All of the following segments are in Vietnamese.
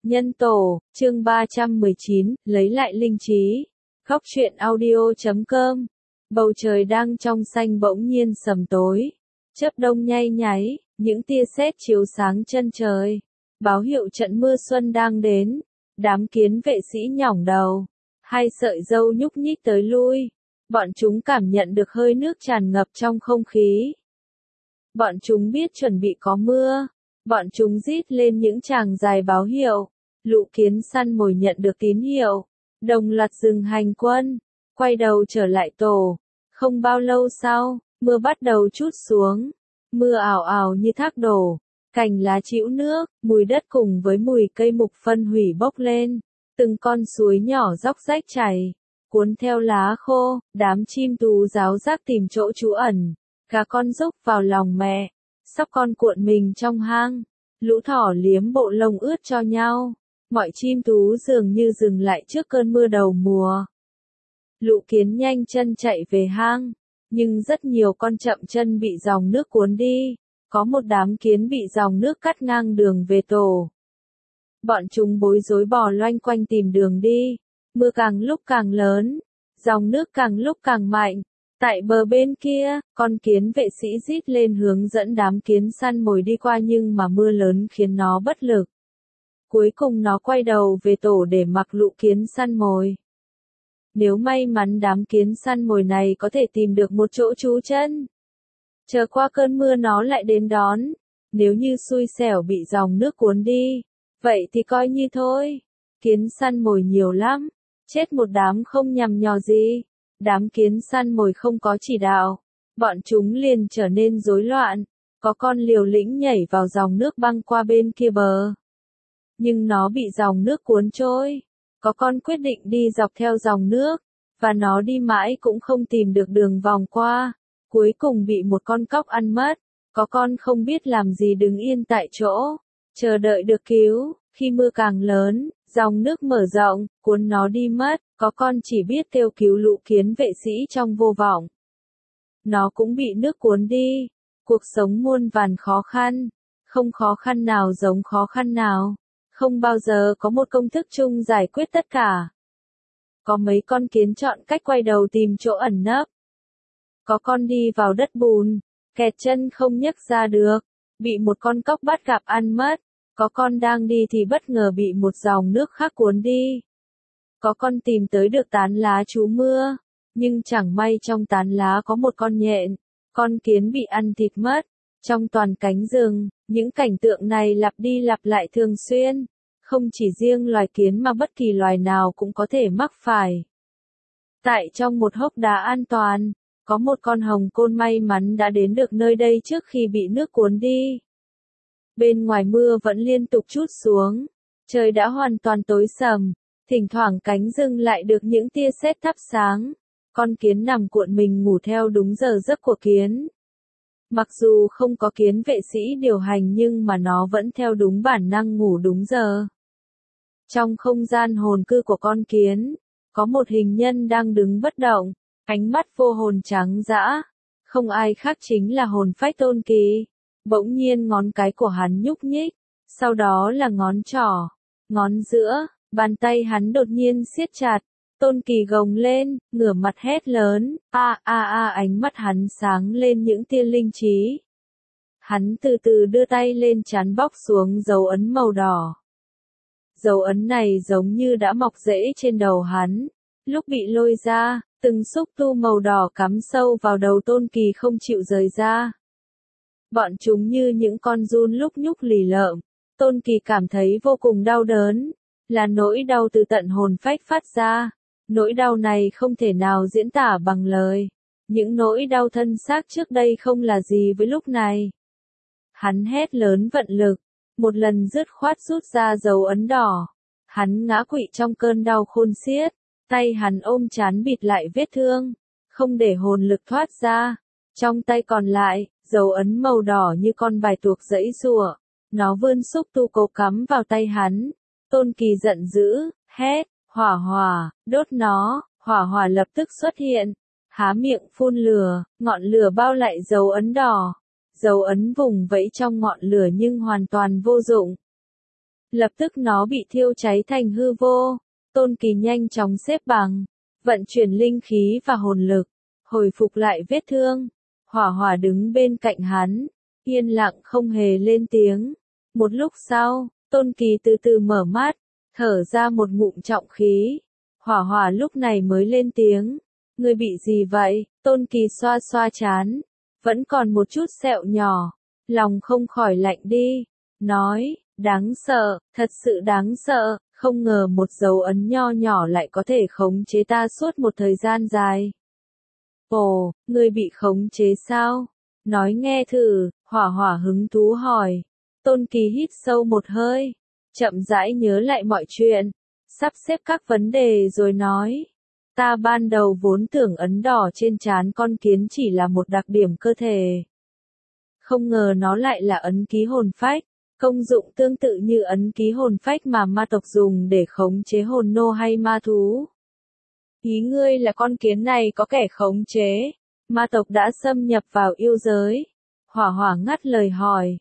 Nhân tổ, chương 319, lấy lại linh trí. Góc truyện audio.com. Bầu trời đang trong xanh bỗng nhiên sầm tối. Chớp đông nhay nháy, những tia sét chiếu sáng chân trời. Báo hiệu trận mưa xuân đang đến. Đám kiến vệ sĩ nhỏng đầu. Hai sợi râu nhúc nhích tới lui. Bọn chúng cảm nhận được hơi nước tràn ngập trong không khí. Bọn chúng biết chuẩn bị có mưa. Bọn chúng rít lên những tràng dài báo hiệu. Lũ kiến săn mồi nhận được tín hiệu. Đồng loạt dừng hành quân. Quay đầu trở lại tổ. Không bao lâu sau, mưa bắt đầu trút xuống. Mưa ảo ảo như thác đổ. Cành lá trĩu nước, mùi đất cùng với mùi cây mục phân hủy bốc lên. Từng con suối nhỏ róc rách chảy. Cuốn theo lá khô, đám chim tú ráo rác tìm chỗ trú ẩn. Gà con rúc vào lòng mẹ. Sóc con cuộn mình trong hang. Lũ thỏ liếm bộ lông ướt cho nhau. Mọi chim tú dường như dừng lại trước cơn mưa đầu mùa. Lũ kiến nhanh chân chạy về hang. Nhưng rất nhiều con chậm chân bị dòng nước cuốn đi. Có một đám kiến bị dòng nước cắt ngang đường về tổ. Bọn chúng bối rối bò loanh quanh tìm đường đi. Mưa càng lúc càng lớn. Dòng nước càng lúc càng mạnh. Tại bờ bên kia, con kiến vệ sĩ rít lên hướng dẫn đám kiến săn mồi đi qua nhưng mà mưa lớn khiến nó bất lực. Cuối cùng nó quay đầu về tổ để mặc lũ kiến săn mồi. Nếu may mắn đám kiến săn mồi này có thể tìm được một chỗ trú chân. Chờ qua cơn mưa nó lại đến đón. Nếu như xui xẻo bị dòng nước cuốn đi, vậy thì coi như thôi. Kiến săn mồi nhiều lắm, chết một đám không nhằm nhò gì. Đám kiến săn mồi không có chỉ đạo, bọn chúng liền trở nên rối loạn. Có con liều lĩnh nhảy vào dòng nước băng qua bên kia bờ. Nhưng nó bị dòng nước cuốn trôi. Có con quyết định đi dọc theo dòng nước, và nó đi mãi cũng không tìm được đường vòng qua. Cuối cùng bị một con cóc ăn mất. Có con không biết làm gì đứng yên tại chỗ, chờ đợi được cứu. Khi mưa càng lớn, dòng nước mở rộng, cuốn nó đi mất. Có con chỉ biết kêu cứu lũ kiến vệ sĩ trong vô vọng. Nó cũng bị nước cuốn đi. Cuộc sống muôn vàn khó khăn. Không khó khăn nào giống khó khăn nào. Không bao giờ có một công thức chung giải quyết tất cả. Có mấy con kiến chọn cách quay đầu tìm chỗ ẩn nấp. Có con đi vào đất bùn, kẹt chân không nhấc ra được, bị một con cóc bắt gặp ăn mất. Có con đang đi thì bất ngờ bị một dòng nước khác cuốn đi. Có con tìm tới được tán lá trú mưa, nhưng chẳng may trong tán lá có một con nhện. Con kiến bị ăn thịt mất. Trong toàn cánh rừng, những cảnh tượng này lặp đi lặp lại thường xuyên. Không chỉ riêng loài kiến mà bất kỳ loài nào cũng có thể mắc phải. Tại trong một hốc đá an toàn, có một con hồng côn may mắn đã đến được nơi đây trước khi bị nước cuốn đi. Bên ngoài mưa vẫn liên tục trút xuống. Trời đã hoàn toàn tối sầm. Thỉnh thoảng cánh rừng lại được những tia sét thắp sáng. Con kiến nằm cuộn mình ngủ theo đúng giờ giấc của kiến. Mặc dù không có kiến vệ sĩ điều hành nhưng mà nó vẫn theo đúng bản năng ngủ đúng giờ. Trong không gian hồn cư của con kiến, có một hình nhân đang đứng bất động, ánh mắt vô hồn trắng dã. Không ai khác chính là hồn phách Tôn Kỳ. Bỗng nhiên ngón cái của hắn nhúc nhích, sau đó là ngón trỏ, ngón giữa, bàn tay hắn đột nhiên siết chặt. Tôn Kỳ gồng lên, ngửa mặt hét lớn, ánh mắt hắn sáng lên những tia linh trí. Hắn từ từ đưa tay lên trán bóc xuống dấu ấn màu đỏ. Dấu ấn này giống như đã mọc rễ trên đầu hắn. Lúc bị lôi ra, từng xúc tu màu đỏ cắm sâu vào đầu Tôn Kỳ không chịu rời ra. Bọn chúng như những con giun lúc nhúc lì lợm. Tôn Kỳ cảm thấy vô cùng đau đớn. Là nỗi đau từ tận hồn phách phát ra. Nỗi đau này không thể nào diễn tả bằng lời. Những nỗi đau thân xác trước đây không là gì với lúc này. Hắn hét lớn vận lực. Một lần dứt khoát rút ra dấu ấn đỏ. Hắn ngã quỵ trong cơn đau khôn xiết. Tay hắn ôm trán bịt lại vết thương. Không để hồn lực thoát ra. Trong tay còn lại, dấu ấn màu đỏ như con bài tuộc giãy giụa. Nó vươn xúc tu cố cắm vào tay hắn. Tôn Kỳ giận dữ, hét, hỏa hỏa, đốt nó. Hỏa hỏa lập tức xuất hiện. Há miệng phun lửa, ngọn lửa bao lại dấu ấn đỏ. Dấu ấn vùng vẫy trong ngọn lửa nhưng hoàn toàn vô dụng. lập tức nó bị thiêu cháy thành hư vô. Tôn Kỳ nhanh chóng xếp bằng, vận chuyển linh khí và hồn lực, hồi phục lại vết thương. Hỏa Hỏa đứng bên cạnh hắn, yên lặng không hề lên tiếng. Một lúc sau, Tôn Kỳ từ từ mở mắt, thở ra một ngụm trọng khí. Hỏa Hỏa lúc này mới lên tiếng, ngươi bị gì vậy? Tôn Kỳ xoa xoa trán, vẫn còn một chút sẹo nhỏ, lòng không khỏi lạnh đi, nói, đáng sợ, thật sự đáng sợ, không ngờ một dấu ấn nho nhỏ lại có thể khống chế ta suốt một thời gian dài. Ồ, ngươi bị khống chế sao? Nói nghe thử, Hỏa Hỏa hứng thú hỏi. Tôn Kỳ hít sâu một hơi, chậm rãi nhớ lại mọi chuyện, sắp xếp các vấn đề rồi nói. Ta ban đầu vốn tưởng ấn đỏ trên trán con kiến chỉ là một đặc điểm cơ thể. Không ngờ nó lại là ấn ký hồn phách, công dụng tương tự như ấn ký hồn phách mà ma tộc dùng để khống chế hồn nô hay ma thú. Ý ngươi là con kiến này có kẻ khống chế, ma tộc đã xâm nhập vào yêu giới. Hỏa Hỏa ngắt lời hỏi,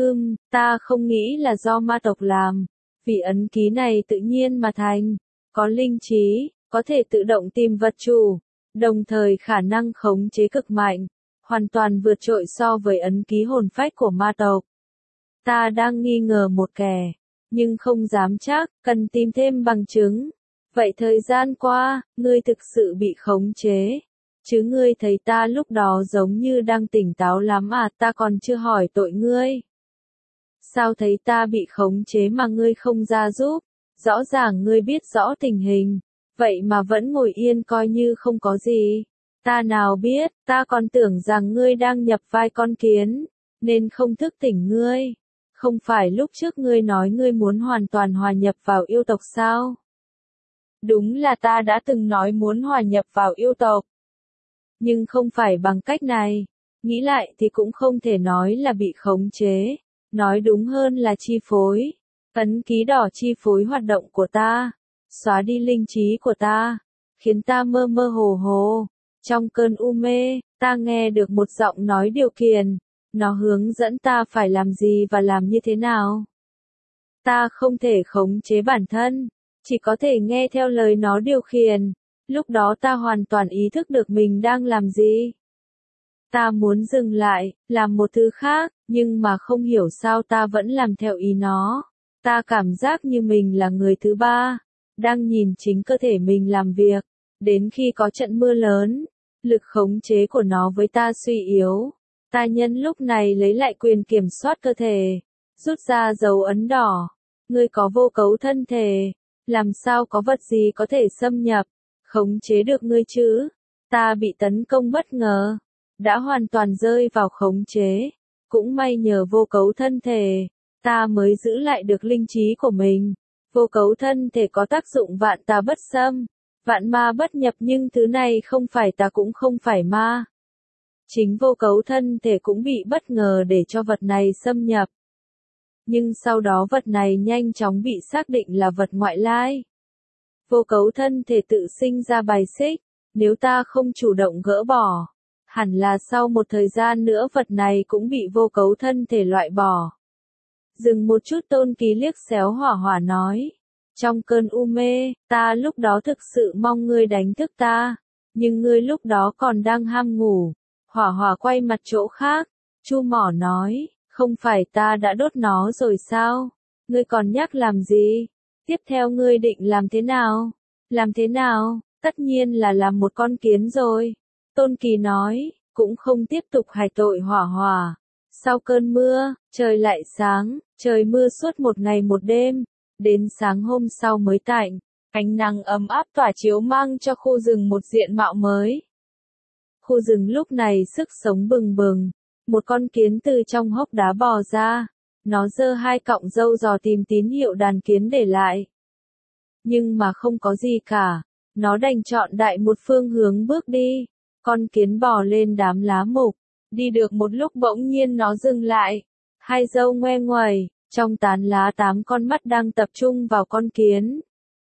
ta không nghĩ là do ma tộc làm, vì ấn ký này tự nhiên mà thành, có linh trí, có thể tự động tìm vật chủ, đồng thời khả năng khống chế cực mạnh, hoàn toàn vượt trội so với ấn ký hồn phách của ma tộc. Ta đang nghi ngờ một kẻ, nhưng không dám chắc, cần tìm thêm bằng chứng. Vậy thời gian qua, ngươi thực sự bị khống chế, chứ ngươi thấy ta lúc đó giống như đang tỉnh táo lắm à? Ta còn chưa hỏi tội ngươi. Sao thấy ta bị khống chế mà ngươi không ra giúp? Rõ ràng ngươi biết rõ tình hình, vậy mà vẫn ngồi yên coi như không có gì. Ta nào biết, ta còn tưởng rằng ngươi đang nhập vai con kiến, nên không thức tỉnh ngươi. Không phải lúc trước ngươi nói ngươi muốn hoàn toàn hòa nhập vào yêu tộc sao? Đúng là ta đã từng nói muốn hòa nhập vào yêu tộc. Nhưng không phải bằng cách này. Nghĩ lại thì cũng không thể nói là bị khống chế. Nói đúng hơn là chi phối. Ấn ký đỏ chi phối hoạt động của ta. Xóa đi linh trí của ta. Khiến ta mơ mơ hồ hồ. Trong cơn u mê, ta nghe được một giọng nói điều khiển. Nó hướng dẫn ta phải làm gì và làm như thế nào. Ta không thể khống chế bản thân, chỉ có thể nghe theo lời nó điều khiển. Lúc đó ta hoàn toàn ý thức được mình đang làm gì. Ta muốn dừng lại, làm một thứ khác, nhưng mà không hiểu sao ta vẫn làm theo ý nó. Ta cảm giác như mình là người thứ ba, đang nhìn chính cơ thể mình làm việc. Đến khi có trận mưa lớn, lực khống chế của nó với ta suy yếu. Ta nhân lúc này lấy lại quyền kiểm soát cơ thể, rút ra dấu ấn đỏ. Ngươi có vô cấu thân thể, làm sao có vật gì có thể xâm nhập, khống chế được ngươi chứ? Ta bị tấn công bất ngờ, đã hoàn toàn rơi vào khống chế. Cũng may nhờ vô cấu thân thể, ta mới giữ lại được linh trí của mình. Vô cấu thân thể có tác dụng vạn tà bất xâm, vạn ma bất nhập, nhưng thứ này không phải ta cũng không phải ma. Chính vô cấu thân thể cũng bị bất ngờ để cho vật này xâm nhập. Nhưng sau đó vật này nhanh chóng bị xác định là vật ngoại lai. Vô cấu thân thể tự sinh ra bài xích, nếu ta không chủ động gỡ bỏ, hẳn là sau một thời gian nữa vật này cũng bị vô cấu thân thể loại bỏ. Dừng một chút, Tôn Kỳ liếc xéo Hỏa Hỏa nói. Trong cơn u mê, ta lúc đó thực sự mong ngươi đánh thức ta, nhưng ngươi lúc đó còn đang ham ngủ. Hỏa Hỏa quay mặt chỗ khác, Chu Mỏ nói, không phải ta đã đốt nó rồi sao? Ngươi còn nhắc làm gì? Tiếp theo ngươi định làm thế nào? Làm thế nào? Tất nhiên là làm một con kiến rồi. Tôn Kỳ nói, cũng không tiếp tục hại tội Hỏa Hỏa. Sau cơn mưa, trời lại sáng, trời mưa suốt một ngày một đêm, đến sáng hôm sau mới tạnh. Ánh nắng ấm áp tỏa chiếu mang cho khu rừng một diện mạo mới. Khu rừng lúc này sức sống bừng bừng. Một con kiến từ trong hốc đá bò ra. Nó giơ hai cọng râu dò tìm tín hiệu đàn kiến để lại. Nhưng mà không có gì cả. Nó đành chọn đại một phương hướng bước đi. Con kiến bò lên đám lá mục. Đi được một lúc bỗng nhiên nó dừng lại. Hai râu ngoe nguẩy. Trong tán lá 8 con mắt đang tập trung vào con kiến.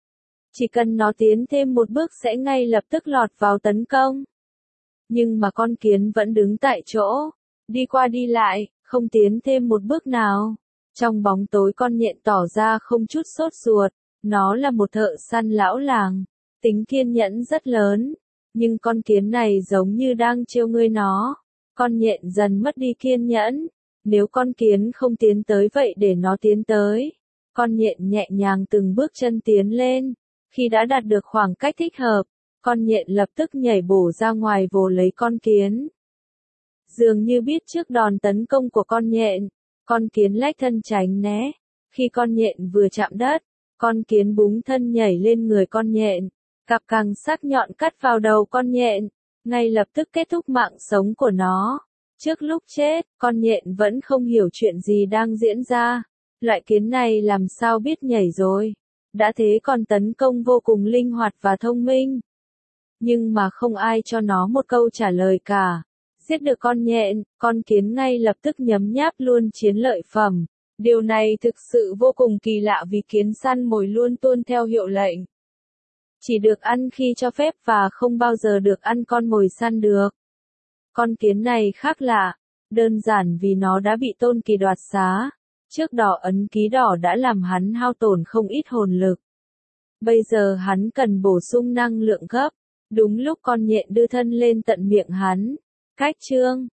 Chỉ cần nó tiến thêm một bước sẽ ngay lập tức lọt vào tấn công. Nhưng mà con kiến vẫn đứng tại chỗ. Đi qua đi lại, không tiến thêm một bước nào. Trong bóng tối con nhện tỏ ra không chút sốt ruột, nó là một thợ săn lão làng, tính kiên nhẫn rất lớn, nhưng con kiến này giống như đang trêu ngươi nó. Con nhện dần mất đi kiên nhẫn, nếu con kiến không tiến tới vậy để nó tiến tới. Con nhện nhẹ nhàng từng bước chân tiến lên, khi đã đạt được khoảng cách thích hợp, con nhện lập tức nhảy bổ ra ngoài vồ lấy con kiến. Dường như biết trước đòn tấn công của con kiến lách thân tránh né. Khi con nhện vừa chạm đất, con kiến búng thân nhảy lên người con nhện, cặp càng sắc nhọn cắt vào đầu con nhện, ngay lập tức kết thúc mạng sống của nó. Trước lúc chết, con nhện vẫn không hiểu chuyện gì đang diễn ra. Loại kiến này làm sao biết nhảy rồi. Đã thế còn tấn công vô cùng linh hoạt và thông minh. Nhưng mà không ai cho nó một câu trả lời cả. Giết được con nhện, con kiến ngay lập tức nhấm nháp luôn chiến lợi phẩm. Điều này thực sự vô cùng kỳ lạ vì kiến săn mồi luôn tuân theo hiệu lệnh. Chỉ được ăn khi cho phép và không bao giờ được ăn con mồi săn được. Con kiến này khác lạ, đơn giản vì nó đã bị Tôn Kỳ đoạt xá. Trước đó ấn ký đỏ đã làm hắn hao tổn không ít hồn lực. Bây giờ hắn cần bổ sung năng lượng gấp. Đúng lúc con nhện đưa thân lên tận miệng hắn. Cách chương